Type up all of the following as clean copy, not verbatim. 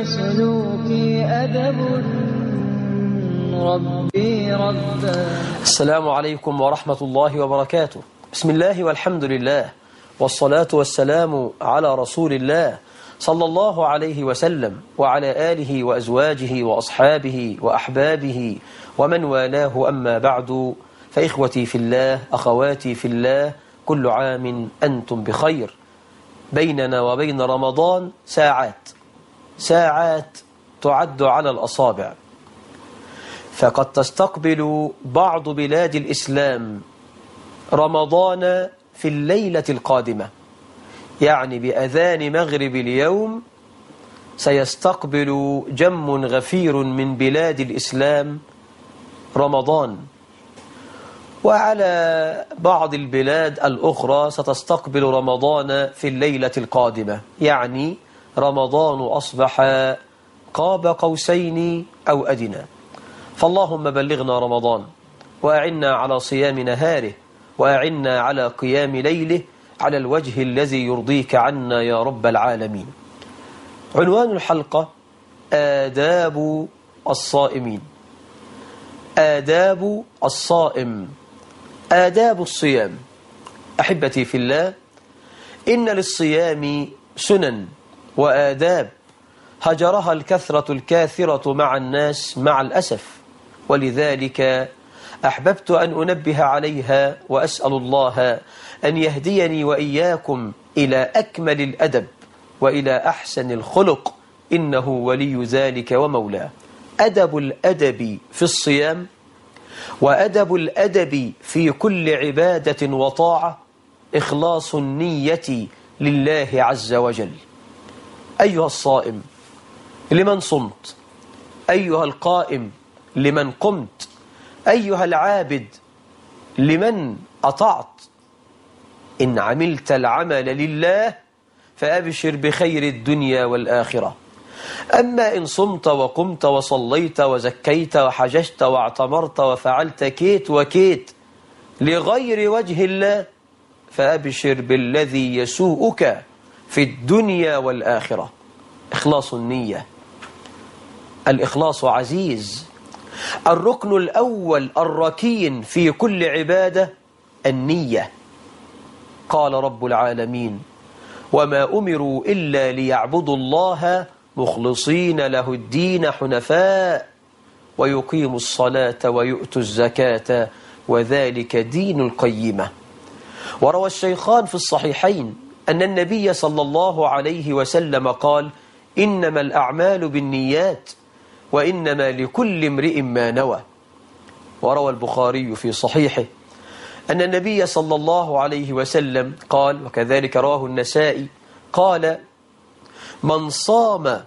سلوكي أدب ربي ربا. السلام عليكم ورحمة الله وبركاته. بسم الله والحمد لله، والصلاة والسلام على رسول الله صلى الله عليه وسلم وعلى آله وأزواجه وأصحابه وأحبابه ومن والاه. أما بعد، فإخوتي في الله، أخواتي في الله، كل عام أنتم بخير. بيننا وبين رمضان ساعات تعد على الأصابع، فقد تستقبل بعض بلاد الإسلام رمضان في الليلة القادمة، يعني بأذان مغرب اليوم سيستقبل جم غفير من بلاد الإسلام رمضان، وعلى بعض البلاد الأخرى ستستقبل رمضان في الليلة القادمة، يعني رمضان أصبح قاب قوسين أو أدنى. فاللهم بلغنا رمضان، وأعنا على صيام نهاره، وأعنا على قيام ليله على الوجه الذي يرضيك عنا يا رب العالمين. عنوان الحلقة: آداب الصائمين. آداب الصائم، آداب الصيام. أحبتي في الله، إن للصيام سنن وآداب هجرها الكثرة الكاثرة مع الناس مع الأسف، ولذلك أحببت أن أنبه عليها، وأسأل الله أن يهديني وإياكم إلى أكمل الأدب وإلى أحسن الخلق، إنه ولي ذلك ومولاه. أدب الأدب في الصيام، وأدب الأدب في كل عبادة وطاعة، إخلاص النية لله عز وجل. أيها الصائم لمن صمت، أيها القائم لمن قمت، أيها العابد لمن أطعت. إن عملت العمل لله فأبشر بخير الدنيا والآخرة. أما إن صمت وقمت وصليت وزكيت وحججت واعتمرت وفعلت كيت وكيت لغير وجه الله، فأبشر بالذي يسوءك في الدنيا والآخرة. إخلاص النية. الإخلاص عزيز. الركن الأول الركين في كل عبادة النية. قال رب العالمين: وما أمروا إلا ليعبدوا الله مخلصين له الدين حنفاء ويقيموا الصلاة ويؤتوا الزكاة وذلك دين القيمة. وروى الشيخان في الصحيحين أن النبي صلى الله عليه وسلم قال: إنما الأعمال بالنيات وإنما لكل امرئ ما نوى. وروى البخاري في صحيحه أن النبي صلى الله عليه وسلم قال، وكذلك رواه النسائي، قال: من صام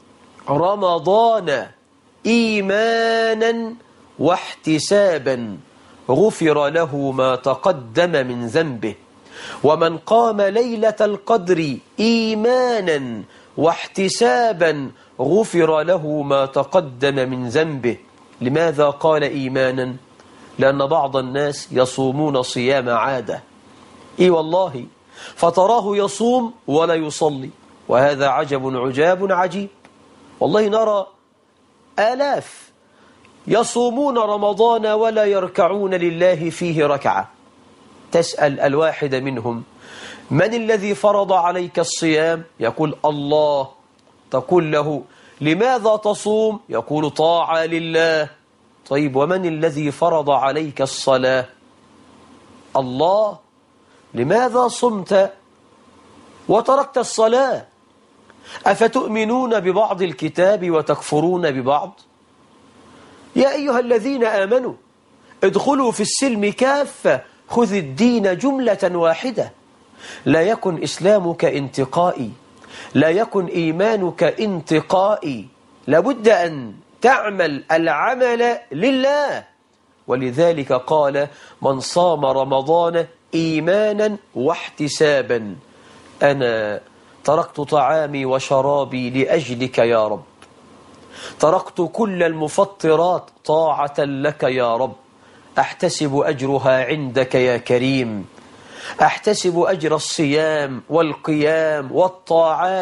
رمضان إيمانا واحتسابا غفر له ما تقدم من ذنبه، ومن قام ليلة القدر إيمانا واحتسابا غفر له ما تقدم من ذنبه. لماذا قال إيمانا؟ لأن بعض الناس يصومون صيام عادة، والله، فتراه يصوم ولا يصلي، وهذا عجب عجاب عجيب. والله نرى آلاف يصومون رمضان ولا يركعون لله فيه ركعة. تسأل الواحد منهم: من الذي فرض عليك الصيام؟ يقول: الله. تقول له: لماذا تصوم؟ يقول: طاعة لله. طيب، ومن الذي فرض عليك الصلاة؟ الله. لماذا صمت وتركت الصلاة؟ أفتؤمنون ببعض الكتاب وتكفرون ببعض؟ يا أيها الذين آمنوا ادخلوا في السلم كافة، خذ الدين جملة واحدة. لا يكن إسلامك انتقائي، لا يكن إيمانك انتقائي، لابد أن تعمل العمل لله. ولذلك قال: من صام رمضان إيمانا واحتسابا. أنا تركت طعامي وشرابي لأجلك يا رب، تركت كل المفطرات طاعة لك يا رب، أحتسب أجرها عندك يا كريم، أحتسب أجر الصيام والقيام والطاعات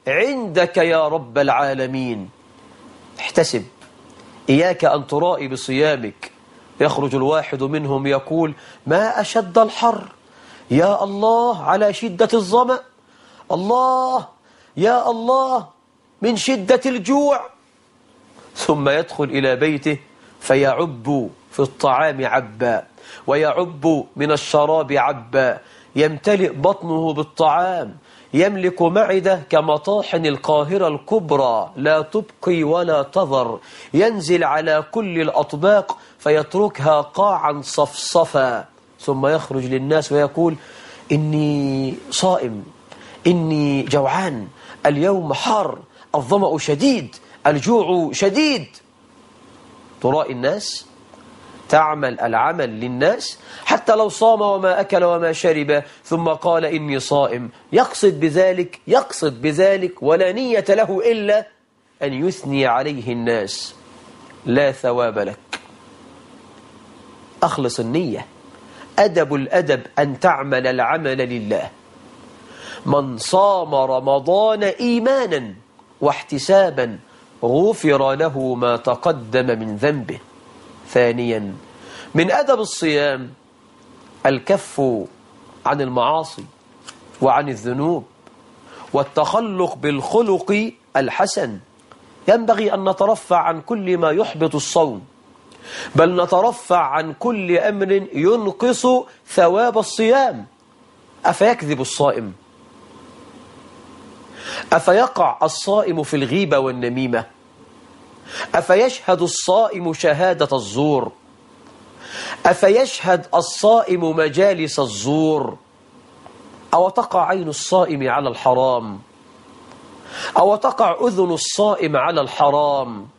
عندك يا رب العالمين. احتسب، إياك أن ترائي بصيامك. يخرج الواحد منهم يقول: ما أشد الحر، يا الله على شدة الظمأ، الله يا الله من شدة الجوع، ثم يدخل إلى بيته فيعب في الطعام عبا ويعب من الشراب عبا، يمتلئ بطنه بالطعام، يملك معدة كمطاحن القاهرة الكبرى لا تبقي ولا تذر، ينزل على كل الأطباق فيتركها قاعا صفصفا، ثم يخرج للناس ويقول: إني صائم، إني جوعان، اليوم حار، الظمأ شديد، الجوع شديد. ترائي الناس، تعمل العمل للناس، حتى لو صام وما أكل وما شرب ثم قال إني صائم، يقصد بذلك ولا نية له إلا أن يثني عليه الناس، لا ثواب لك. أخلص النية. أدب الأدب أن تعمل العمل لله. من صام رمضان إيمانا واحتسابا غفر له ما تقدم من ذنبه. ثانيا، من أدب الصيام الكف عن المعاصي وعن الذنوب والتخلق بالخلق الحسن. ينبغي أن نترفع عن كل ما يحبط الصوم، بل نترفع عن كل أمر ينقص ثواب الصيام. أفيكذب الصائم؟ أفيقع الصائم في الغيبة والنميمة؟ أفيشهد الصائم شهادة الزور؟ أفيشهد الصائم مجالس الزور؟ أو تقع عين الصائم على الحرام؟ أو تقع أذن الصائم على الحرام؟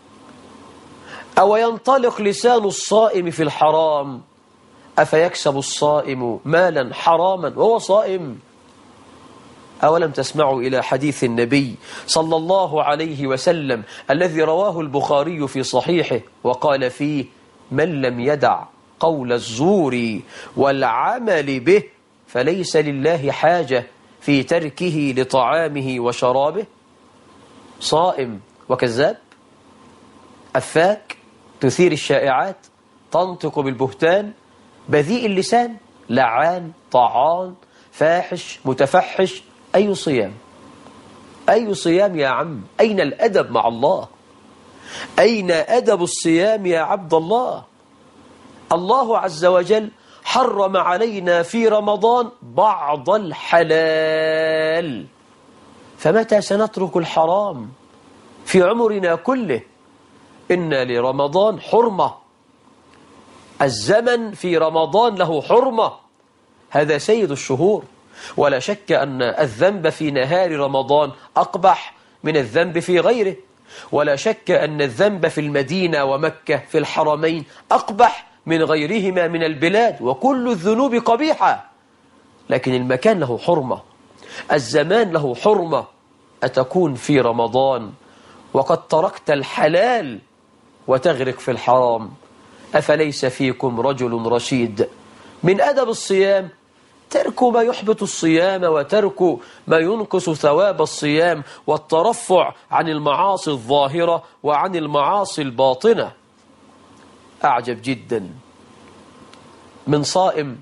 أو ينطلق لسان الصائم في الحرام؟ أفيكسب الصائم مالا حراما وهو صائم؟ أولم تسمعوا إلى حديث النبي صلى الله عليه وسلم الذي رواه البخاري في صحيحه وقال فيه: من لم يدع قول الزور والعمل به فليس لله حاجة في تركه لطعامه وشرابه. صائم وكذاب، أفاك، تثير الشائعات، تنطق بالبهتان، بذيء اللسان، لعان، طعان، فاحش، متفحش. أي صيام؟ أي صيام يا عم؟ أين الأدب مع الله؟ أين أدب الصيام يا عبد الله؟ الله عز وجل حرم علينا في رمضان بعض الحلال، فمتى سنترك الحرام في عمرنا كله؟ إن لرمضان حرمة، الزمن في رمضان له حرمة، هذا سيد الشهور. ولا شك أن الذنب في نهار رمضان أقبح من الذنب في غيره، ولا شك أن الذنب في المدينة ومكة في الحرمين أقبح من غيرهما من البلاد، وكل الذنوب قبيحة، لكن المكان له حرمة، الزمان له حرمة. أتكون في رمضان وقد تركت الحلال وتغرق في الحرام؟ أفليس فيكم رجل رشيد؟ من أدب الصيام ترك ما يحبط الصيام وترك ما ينقص ثواب الصيام، والترفع عن المعاصي الظاهرة وعن المعاصي الباطنة. أعجب جدا من صائم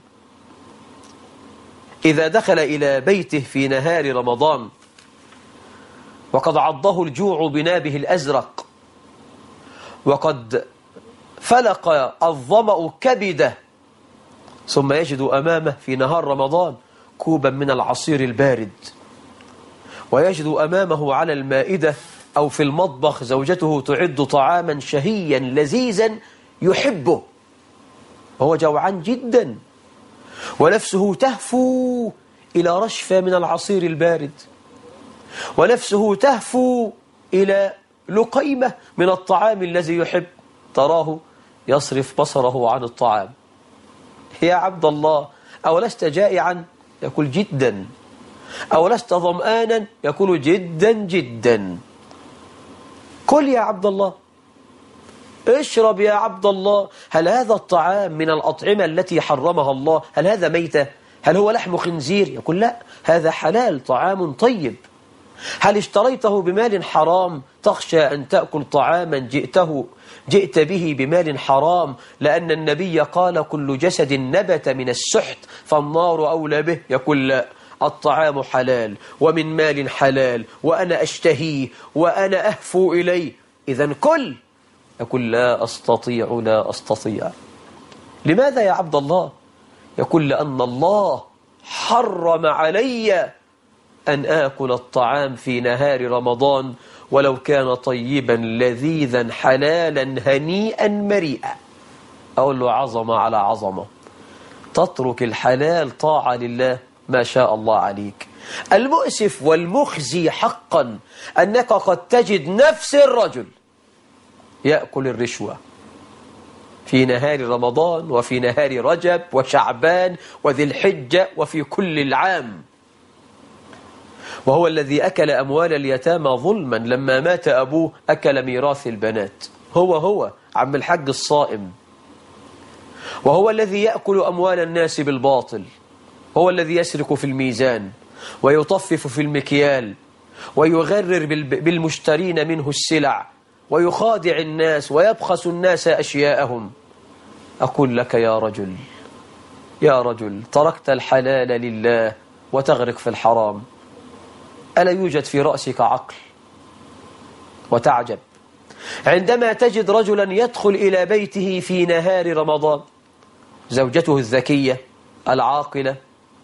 إذا دخل إلى بيته في نهار رمضان وقد عضه الجوع بنابه الأزرق، وقد فلق الظمأ كبده، ثم يجد أمامه في نهار رمضان كوبا من العصير البارد، ويجد أمامه على المائدة أو في المطبخ زوجته تعد طعاما شهيا لذيذا يحبه، وهو جوعان جدا، ونفسه تهفو إلى رشفة من العصير البارد، ونفسه تهفو إلى لقيمة من الطعام الذي يحب. تراه يصرف بصره عن الطعام. يا عبد الله، أولست جائعا؟ يقول جدا. أولست ظمآنا؟ يقول جدا جدا. كل يا عبد الله، اشرب يا عبد الله. هل هذا الطعام من الأطعمة التي حرمها الله؟ هل هذا ميتة؟ هل هو لحم خنزير؟ يقول لا، هذا حلال، طعام طيب. هل اشتريته بمال حرام تخشى أن تأكل طعاما جئت به بمال حرام، لأن النبي قال كل جسد نبت من السحت فالنار أولى به؟ يقول لا، الطعام حلال ومن مال حلال وأنا أشتهيه وأنا أهفو إليه، إذن كل. يقول لا أستطيع لا أستطيع. لماذا يا عبد الله؟ يقول لأن الله حرم علي أن آكل الطعام في نهار رمضان ولو كان طيبا لذيذا حلالا هنيئا مريئا. أقول له عظمة على عظمة، تترك الحلال طاعة لله، ما شاء الله عليك. المؤسف والمخزي حقا أنك قد تجد نفس الرجل يأكل الرشوة في نهار رمضان وفي نهار رجب وشعبان وذي الحجة وفي كل العام، وهو الذي أكل أموال اليتامى ظلما. لما مات أبوه أكل ميراث البنات، هو عم الحج الصائم، وهو الذي يأكل أموال الناس بالباطل، هو الذي يسرق في الميزان ويطفف في المكيال ويغرر بالمشترين منه السلع ويخادع الناس ويبخس الناس أشياءهم. أقول لك يا رجل تركت الحلال لله وتغرق في الحرام، ألا يوجد في رأسك عقل؟ وتعجب عندما تجد رجلا يدخل إلى بيته في نهار رمضان، زوجته الذكية العاقلة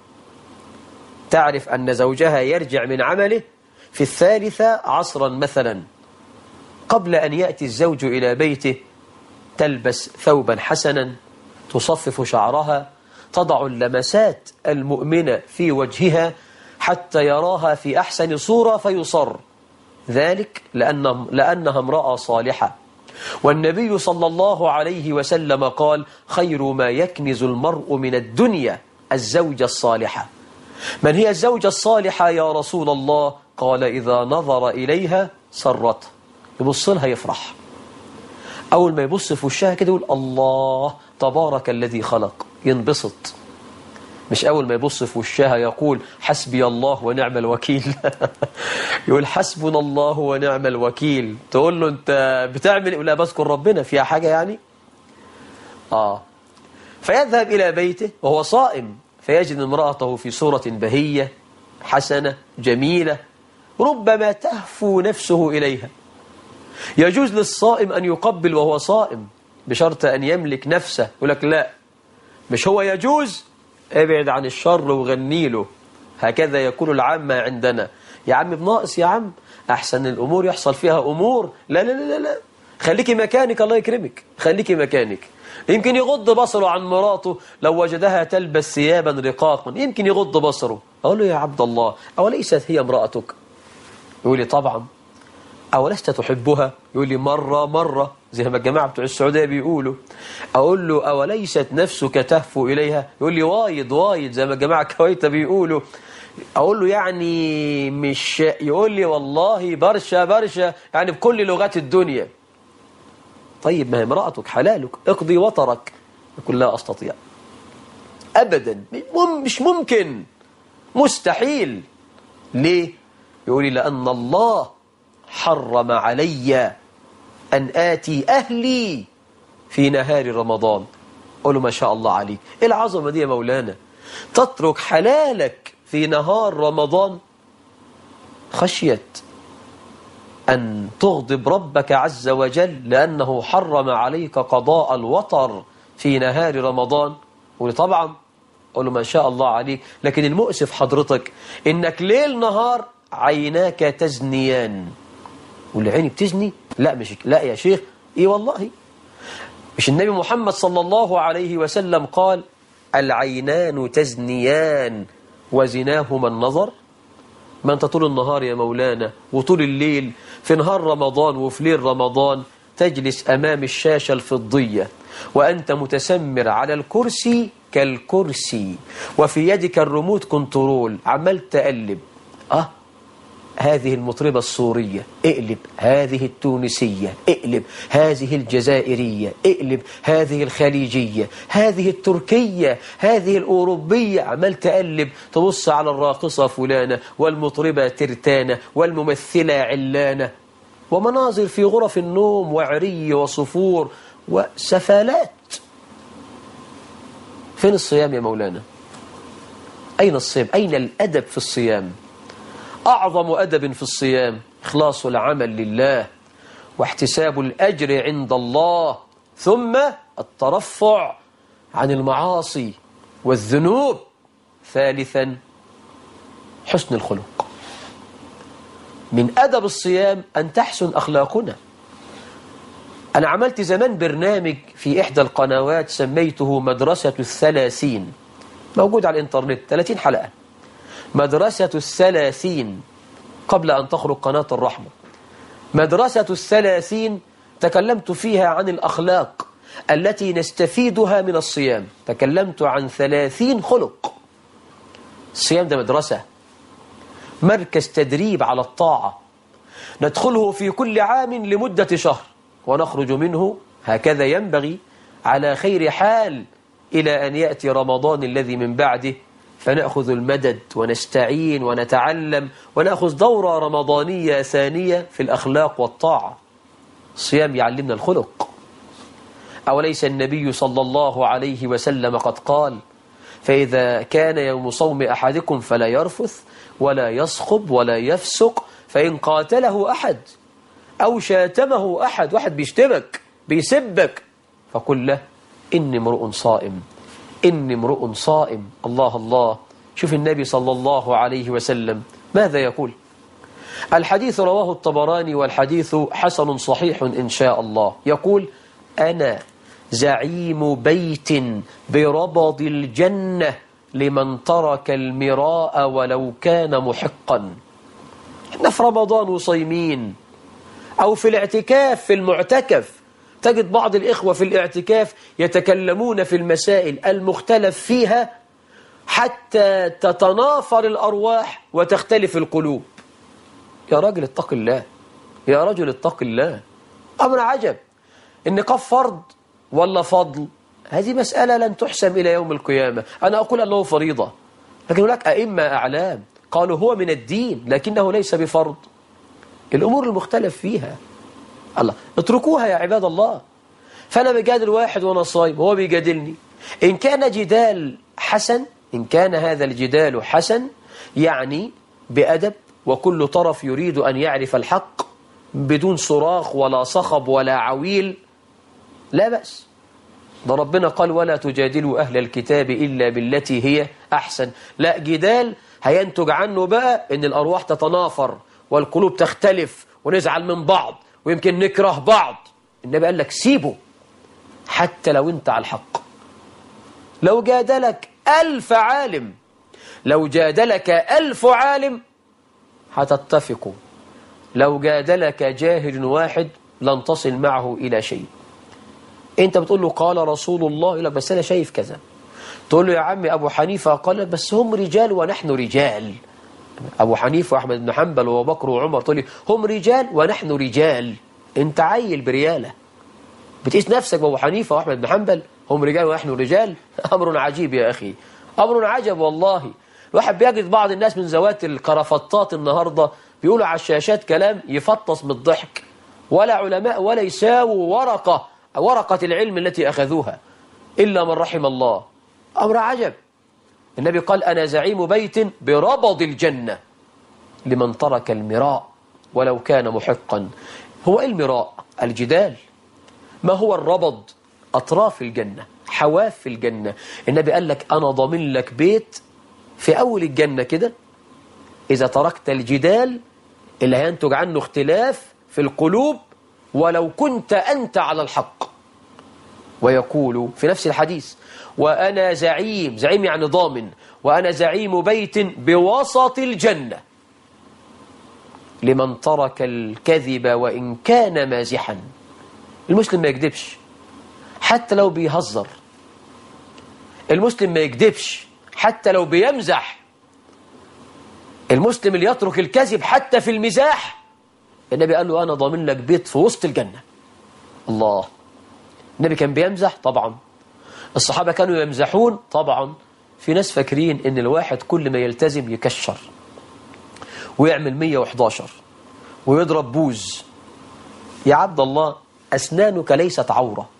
تعرف أن زوجها يرجع من عمله في 13 مثلا، قبل أن يأتي الزوج إلى بيته تلبس ثوبا حسنا، تصفف شعرها، تضع اللمسات المؤمنة في وجهها حتى يراها في أحسن صورة فيصر، ذلك لأنها امرأة صالحة. والنبي صلى الله عليه وسلم قال خير ما يكنز المرء من الدنيا الزوجة الصالحة. من هي الزوجة الصالحة يا رسول الله؟ قال إذا نظر إليها سرته، يبص لها يفرح، أول ما يبص في وشها كده يقول الله تبارك الذي خلق، ينبسط. مش أول ما يبص في وشها يقول حسبي الله ونعم الوكيل يقول حسبنا الله ونعم الوكيل. تقول له أنت بتعمل إيه؟ لا بذكر ربنا، فيها حاجة يعني؟ فيذهب إلى بيته وهو صائم فيجد امرأته في صورة بهية حسنة جميلة، ربما تهفو نفسه إليها. يجوز للصائم أن يقبل وهو صائم بشرط أن يملك نفسه. يقول لك لا، مش هو يجوز، ابعد عن الشر وغني له. هكذا يكون العامة عندنا، يا عم بناقص، يا عم أحسن الأمور يحصل فيها أمور، لا لا لا لا، خليكي مكانك الله يكرمك، خليكي مكانك. يمكن يغض بصره عن مراته لو وجدها تلبس ثيابا رقاقا، يمكن يغض بصره. أقول له يا عبد الله أوليست هي امرأتك؟ يقول لي طبعا. أولست تحبها؟ يقول لي مرة زي ما الجماعة بتوع السعودية بيقولوا. أقول له أوليست نفسك تهفو إليها؟ يقول لي وايد زي ما الجماعة الكويتة بيقولوا. أقول له يعني مش، يقول لي والله برشا يعني بكل لغات الدنيا. طيب ما هي امرأتك حلالك، اقضي وطرك. يقول لا أستطيع أبدا، مش ممكن، مستحيل. ليه؟ يقول لي لأن الله حرم علي أن آتي أهلي في نهار رمضان. أقول له ما شاء الله عليك، إيه العظمة دي يا مولانا؟ تترك حلالك في نهار رمضان خشية أن تغضب ربك عز وجل لأنه حرم عليك قضاء الوطر في نهار رمضان. أقول له طبعا. أقول له ما شاء الله عليك، لكن المؤسف حضرتك إنك ليل نهار عيناك تزنيان. واللي عيني بتزني؟ لا يا شيخ، إيه والله. مش النبي محمد صلى الله عليه وسلم قال العينان تزنيان وزناهما النظر؟ ما أنت طول النهار يا مولانا وطول الليل في نهار رمضان وفي ليل رمضان تجلس أمام الشاشة الفضية وأنت متسمر على الكرسي كالكرسي وفي يدك الريموت كنترول، عمال تقلب. هذه المطربة السورية، اقلب هذه التونسية، اقلب هذه الجزائرية، اقلب هذه الخليجية، هذه التركية، هذه الأوروبية، عمال تقلب تبص على الراقصة فلانة والمطربة ترتانة والممثلة علانة، ومناظر في غرف النوم وعري وصفور وسفالات. فين الصيام يا مولانا؟ أين الصيام؟ أين الأدب في الصيام؟ أعظم أدب في الصيام إخلاص العمل لله واحتساب الأجر عند الله، ثم الترفع عن المعاصي والذنوب، ثالثا حسن الخلق. من أدب الصيام أن تحسن أخلاقنا. أنا عملت زمان برنامج في إحدى القنوات سميته مدرسة الثلاثين، موجود على الإنترنت، 30 حلقة، مدرسة الثلاثين، قبل أن تخرج قناة الرحمة. مدرسة الثلاثين تكلمت فيها عن الأخلاق التي نستفيدها من الصيام، تكلمت عن 30 خلق. الصيام ده مدرسة، مركز تدريب على الطاعة، ندخله في كل عام لمدة شهر ونخرج منه هكذا ينبغي على خير حال إلى أن يأتي رمضان الذي من بعده، فنأخذ المدد ونستعين ونتعلم ونأخذ دورة رمضانية ثانية في الأخلاق والطاعة. الصيام يعلمنا الخلق. أوليس النبي صلى الله عليه وسلم قد قال: فإذا كان يوم صوم أحدكم فلا يرفث ولا يصخب ولا يفسق، فإن قاتله أحد أو شاتمه أحد، واحد بيشتمك بيسبك، فقل له: إني امرؤ صائم، إني امرؤ صائم. الله الله، شوف النبي صلى الله عليه وسلم ماذا يقول. الحديث رواه الطبراني والحديث حسن صحيح إن شاء الله. يقول: أنا زعيم بيت بربض الجنة لمن ترك المراء ولو كان محقا. احنا في رمضان وصيمين، أو في الاعتكاف في المعتكف، تجد بعض الإخوة في الاعتكاف يتكلمون في المسائل المختلف فيها حتى تتنافر الأرواح وتختلف القلوب. يا راجل اتق الله، يا رجل اتق الله. أمر عجب، النقاب فرض ولا فضل؟ هذه مسألة لن تحسم إلى يوم القيامة. أنا أقول أنه فريضة، لكن هناك أئمة أعلام قالوا هو من الدين لكنه ليس بفرض. الأمور المختلف فيها الله اتركوها يا عباد الله. فأنا بجادل واحد وأنا صايم وهو بيجادلني، إن كان جدال حسن، إن كان هذا الجدال حسن يعني بأدب وكل طرف يريد أن يعرف الحق بدون صراخ ولا صخب ولا عويل، لا بأس. ده ربنا قال: ولا تجادلوا أهل الكتاب إلا بالتي هي أحسن. لا، جدال هينتج عنه بقى إن الأرواح تتنافر والقلوب تختلف ونزعل من بعض ويمكن نكره بعض. النبي قال لك سيبه حتى لو انت على الحق. لو جادلك 1000 عالم، لو جادلك 1000 عالم هتتفقوا، لو جادلك جاهل واحد لن تصل معه إلى شيء. انت بتقول له قال رسول الله، يقول لك بس أنا شايف كذا. تقول له يا عمي أبو حنيفة قال لك بس هم رجال ونحن رجال. أبو حنيفة وأحمد بن حنبل وأبو بكر وعمر، تقول لي هم رجال ونحن رجال. انت عيل بريالة، بتقيس نفسك بأبو حنيفة وأحمد بن حنبل هم رجال ونحن رجال؟ أمر عجيب يا أخي، أمر عجب والله. الواحد بيجد بعض الناس من ذوات الكرافتات النهاردة بيقولوا على الشاشات كلام يفطس من الضحك، ولا علماء ولا يساووا ورقة العلم التي أخذوها إلا من رحم الله. أمر عجب. النبي قال: أنا زعيم بيت بربض الجنة لمن ترك المراء ولو كان محقا. هو إيه المراء؟ الجدال. ما هو الربض؟ أطراف الجنة، حواف الجنة. النبي قال لك أنا ضامن لك بيت في أول الجنة كده، إذا تركت الجدال اللي هينتج عنه اختلاف في القلوب ولو كنت أنت على الحق. ويقول في نفس الحديث: وأنا زعيم يعني ضامن، وأنا زعيم بيت بوسط الجنة لمن ترك الكذب وإن كان مازحا. المسلم ما يكذبش حتى لو بيهزر، المسلم ما يكذبش حتى لو بيمزح. المسلم اللي يترك الكذب حتى في المزاح النبي قال له أنا ضامن لك بيت في وسط الجنة. الله. النبي كان بيمزح طبعا، الصحابة كانوا يمزحون طبعا. في ناس فاكرين ان الواحد كل ما يلتزم يكشر ويعمل 111 ويضرب بوز. يا عبد الله، أسنانك ليست عورة،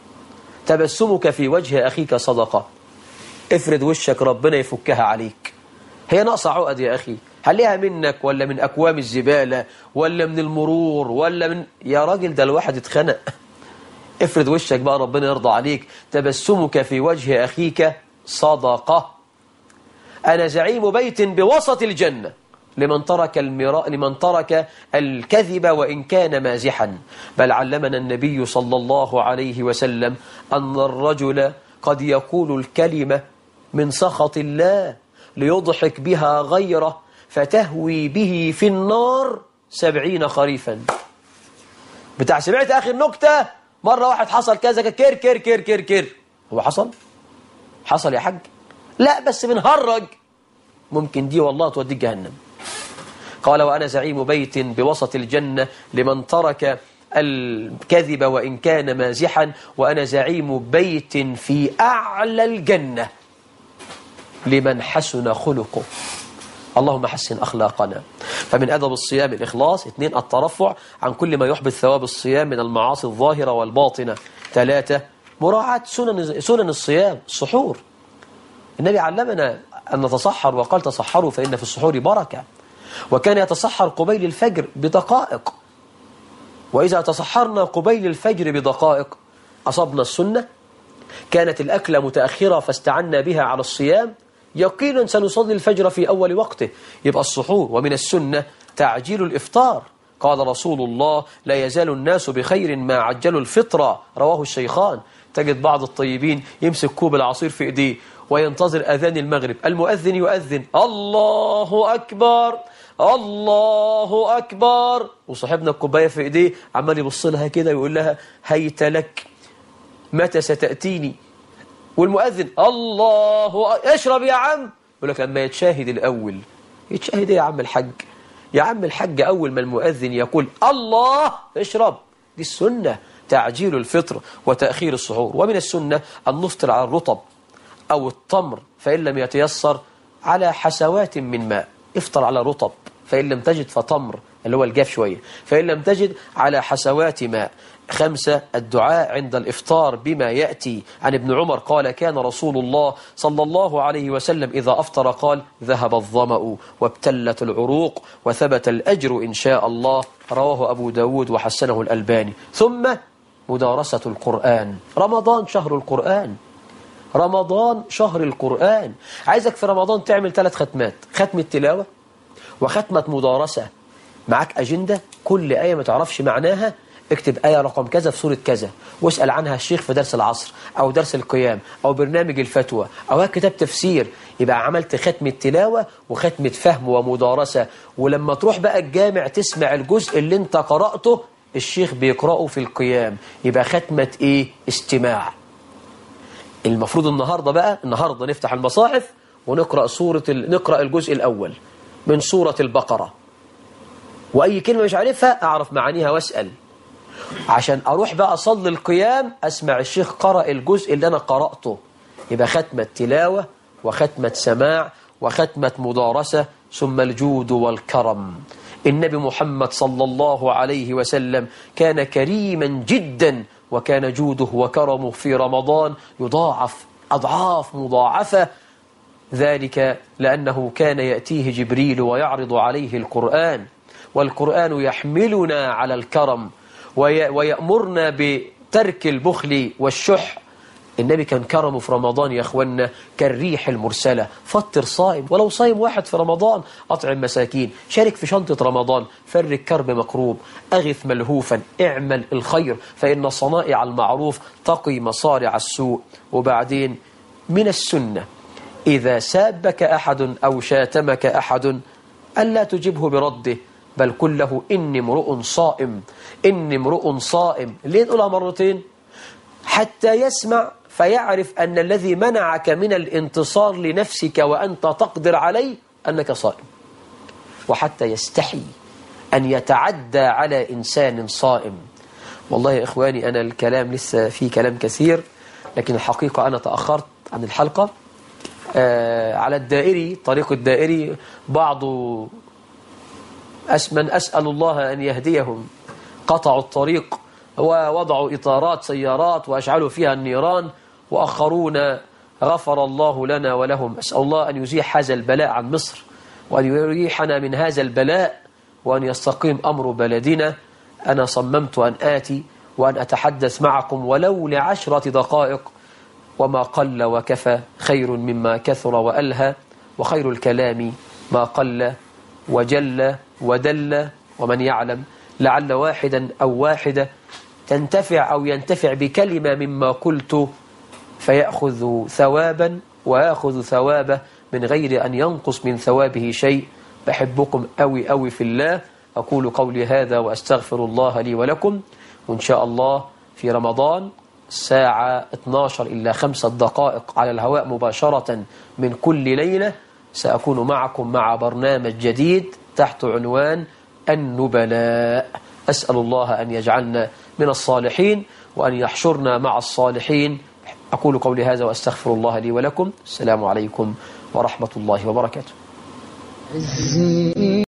تبسمك في وجه أخيك صدقة. افرد وشك ربنا يفكها عليك. هي ناقصة عقد يا أخي، هليها منك ولا من أكوام الزبالة ولا من المرور ولا من يا راجل ده الواحد اتخنق. افرد وشك بقى ربنا يرضى عليك. تبسمك في وجه أخيك صدقة. أنا زعيم بيت بوسط الجنة لمن ترك المراء، لمن ترك الكذب وإن كان مازحا. بل علمنا النبي صلى الله عليه وسلم أن الرجل قد يقول الكلمة من سخط الله ليضحك بها غيره فتهوي به في النار 70 خريفا. بتاع سمعت آخر نكتة مرة واحد حصل كذا كير كير كير كير كير. هو حصل يا حاج؟ لا بس بنهرج. ممكن دي والله توديك جهنم. قال وأنا زعيم بيت بوسط الجنة لمن ترك الكذب وإن كان مازحا، وأنا زعيم بيت في أعلى الجنة لمن حسن خلقه. اللهم حسن أخلاقنا. فمن أدب الصيام الإخلاص. 2 الترفع عن كل ما يحبط ثواب الصيام من المعاصي الظاهرة والباطنة. 3 مراعاة سنن الصيام. السحور، النبي علمنا أن نتصحر وقال تصحروا فإن في السحور بركة، وكان يتصحر قبيل الفجر بدقائق. وإذا تصحرنا قبيل الفجر بدقائق أصبنا السنة. كانت الأكلة متأخرة فاستعنا بها على الصيام، يقينا سنصلي الفجر في أول وقته، يبقى السحور. ومن السنة تعجيل الإفطار. قال رسول الله لا يزال الناس بخير ما عجلوا الفطرة، رواه الشيخان. تجد بعض الطيبين يمسك كوب العصير في إيديه وينتظر أذان المغرب، المؤذن يؤذن الله أكبر الله أكبر، وصاحبنا الكوباية في إيديه عمال يبص لها كده ويقول لها هيت لك متى ستأتيني، والمؤذن الله اشرب يا عم، يقول لك لما يتشاهد الأول. يتشاهد يا عم الحج؟ يا عم الحج أول ما المؤذن يقول الله اشرب. دي السنة، تعجيل الفطر وتأخير السحور. ومن السنة أن نفطر على الرطب أو التمر، فإن لم يتيسر على حسوات من ماء. افطر على رطب، فإن لم تجد فتمر اللي هو الجاف شوية، فإن لم تجد على حسوات ماء. 5 الدعاء عند الإفطار بما يأتي. عن ابن عمر قال كان رسول الله صلى الله عليه وسلم إذا أفطر قال ذهب الظمأ وابتلت العروق وثبت الأجر إن شاء الله، رواه أبو داود وحسنه الألباني. ثم مدارسة القرآن. رمضان شهر القرآن، رمضان شهر القرآن. عايزك في رمضان تعمل 3 ختمات: ختمة تلاوة وختمة مدارسة. معك أجندة، كل آية ما تعرفش معناها اكتب آية رقم كذا في سورة كذا واسأل عنها الشيخ في درس العصر أو درس القيام أو برنامج الفتوى أو كتاب تفسير. يبقى عملت ختمة تلاوة وختمة فهم ومدارسة. ولما تروح بقى الجامع تسمع الجزء اللي انت قرأته الشيخ بيقرأه في القيام، يبقى ختمة ايه؟ استماع. المفروض النهاردة نفتح المصاحف ونقرأ نقرأ الجزء الأول من سورة البقرة، وأي كلمة مش عارفها أعرف معانيها واسأل، عشان أروح بقى أصلي القيام أسمع الشيخ قرأ الجزء اللي أنا قرأته. يبقى ختمة تلاوة وختمة سماع وختمة مدارسة، ثم الجود والكرم. النبي محمد صلى الله عليه وسلم كان كريما جدا، وكان جوده وكرمه في رمضان يضاعف أضعاف مضاعفة. ذلك لأنه كان يأتيه جبريل ويعرض عليه القرآن، والقرآن يحملنا على الكرم ويأمرنا بترك البخل والشح. النبي كان كرمه في رمضان يا أخوانا كالريح المرسلة. فطر صائم، ولو صائم واحد في رمضان، أطعم مساكين، شارك في شنطة رمضان، فرج كرب مكروب، أغث ملهوفا، اعمل الخير فإن صنائع المعروف تقي مصارع السوء. وبعدين من السنة إذا سابك أحد أو شاتمك أحد ألا تجبه برده، بل قل له إني امرؤ صائم، إني امرؤ صائم. ليه نقولها مرتين؟ حتى يسمع فيعرف أن الذي منعك من الانتصار لنفسك وأنت تقدر عليه أنك صائم. وحتى يستحي أن يتعدى على إنسان صائم. والله يا إخواني أنا الكلام لسه فيه كلام كثير، لكن الحقيقة أنا تأخرت عن الحلقة. على الدائري، طريق الدائري، بعض من أسأل الله أن يهديهم قطعوا الطريق ووضعوا إطارات سيارات وأشعلوا فيها النيران، وآخرون غفر الله لنا ولهم. أسأل الله أن يزيح هذا البلاء عن مصر، وأن يريحنا من هذا البلاء، وأن يستقيم أمر بلدنا. أنا صممت أن آتي وأن أتحدث معكم ولو ل10 دقائق، وما قل وكفى خير مما كثر وألهى، وخير الكلام ما قل وجل ودل. ومن يعلم لعل واحدا أو واحدة تنتفع أو ينتفع بكلمة مما قلت فيأخذ ثوابا ويأخذ ثوابه من غير أن ينقص من ثوابه شيء. بحبكم أوي أوي في الله. أقول قولي هذا وأستغفر الله لي ولكم، وإن شاء الله في رمضان الساعة 12 إلا 5 دقائق على الهواء مباشرة من كل ليلة سأكون معكم مع برنامج جديد تحت عنوان النبلاء. أسأل الله أن يجعلنا من الصالحين وأن يحشرنا مع الصالحين. أقول قولي هذا وأستغفر الله لي ولكم. السلام عليكم ورحمة الله وبركاته.